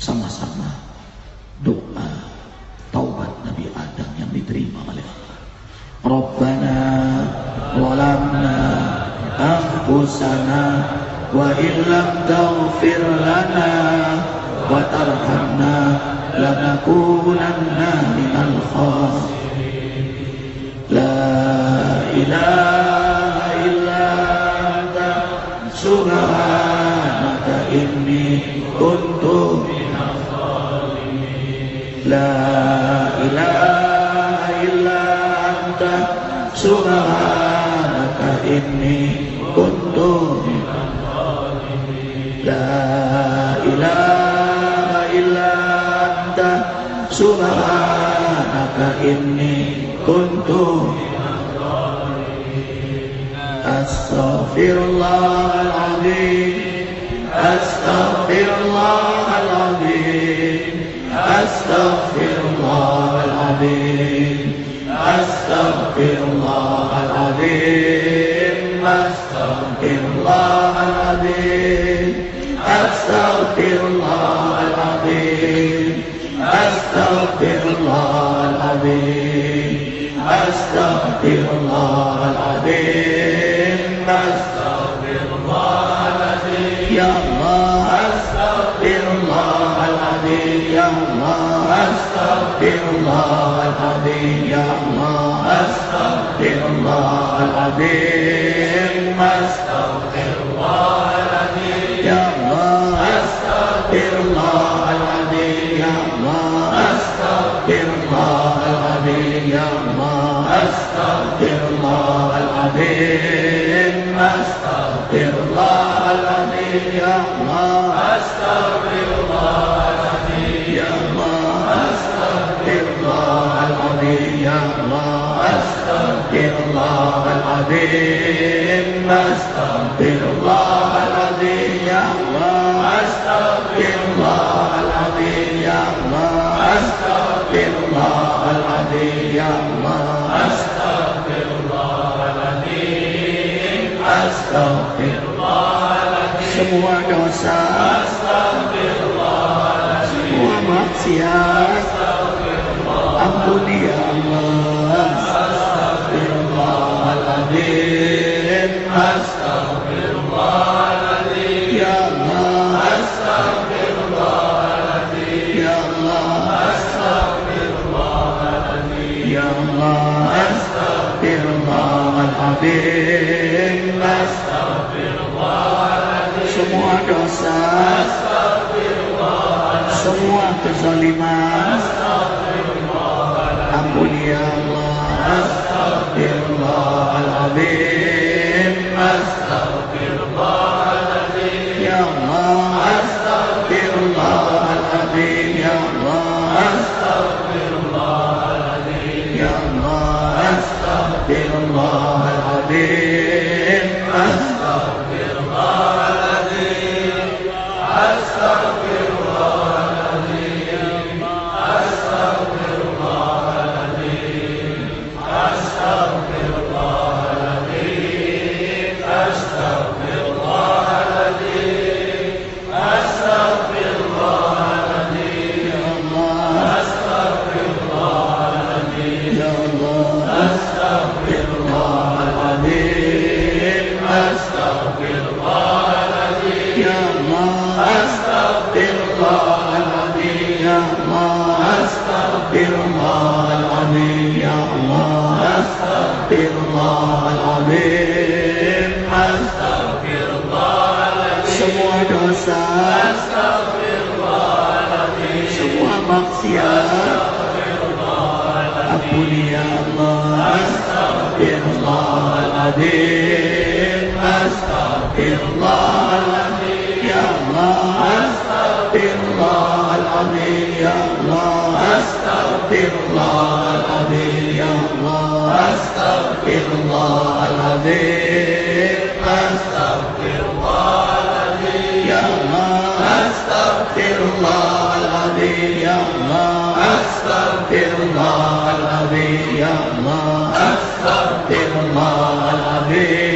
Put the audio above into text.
sama-sama doa taubat Nabi Adam yang diterima oleh Allah. Rabbana walamna anfusana wa illam taghfir lana wa tarhamna lanakunanna minal khasirin. La ilaha illa anta subhanaka inni kuntu minaz zalimin. La ilaha illa anta subhanaka inni kuntu minaz zalimin. La ilaha illa anta subhanaka inni kuntu minaz zalimin. Astaghfirullahaladzim, astaghfirullahaladzim, astaghfirullahaladzim, astaghfirullahaladzim, astaghfirullahaladzim, astaghfirullahaladzim, astaghfirullahaladzim, astaghfirullahaladzim, astaghfirullahaladzim. Ya Allah, astaghfirullahaladzim. Ya Allah, astaghfirullahaladzim. Ya Allah, astaghfirullahaladzim, astaghfirullahaladzim. Ya Allah, astaghfirullahaladzim. Ya Allah, astaghfirullahaladzim. Ya Allah, astaghfirullahaladzim, astaghfirullahaladzim. Ya Allah, astaghfirullahaladzim. Ya Allah, astaghfirullahaladzim. Ya Allah, astaghfirullahaladzim, astaghfirullahaladzim. Ya Allah, astaghfirullahaladzim. Ya Allah, astaghfirullahaladzim. Ya Allah, astaghfirullahaladzim, astaghfirullahaladzim. Semua dosa, astaghfirullahaladzim. Semua maksiat, ampuni ya Allah. Astaghfirullahaladzim, astaghfirullahaladzim. Ya Allah, astaghfirullahaladzim. Ya Allah, astaghfirullahaladzim. Ya Allah, astaghfirullahaladzim, astaghfirullahaladzim. Semua dosa, astaghfirullahaladzim. Semua kezaliman, astaghfirullahaladzim. Ampuni ya Allah. Astaghfirullahaladzim, astaghfirullahaladzim. Ya Allah, astaghfirullahaladzim. Ya Allah, astaghfirullahaladzim. Ya Allah, astaghfirullahaladzim, astaghfirullahaladzim, astaghfirullahaladzim, astaghfirullahaladzim, astaghfirullahaladzim, astaghfirullahaladzim, astaghfirullahaladzim. Ya Allah, astaghfirullahaladzim. Ya Allah, astaghfirullahaladzim, astaghfirullahaladzim. Ya Allah, astaghfirullahaladzim. Ya Allah, astaghfirullahaladzim. Ya Allah, astaghfirullahaladzim, astaghfirullahaladzim. Semua dosa, astaghfirullahaladzim. Semua maksiat, ampuni ya Allah. Astaghfirullahaladzim, astaghfirullahaladzim. Ya Allah, astaghfirullahaladzim. Ya Allah, astaghfirullahaladzim. Ya Allah, astaghfirullahaladzim, astaghfirullahaladzim. Ya Allah, astaghfirullahaladzim. Ya Allah, astaghfirullahaladzim. Ya Allah, astaghfirullahaladzim.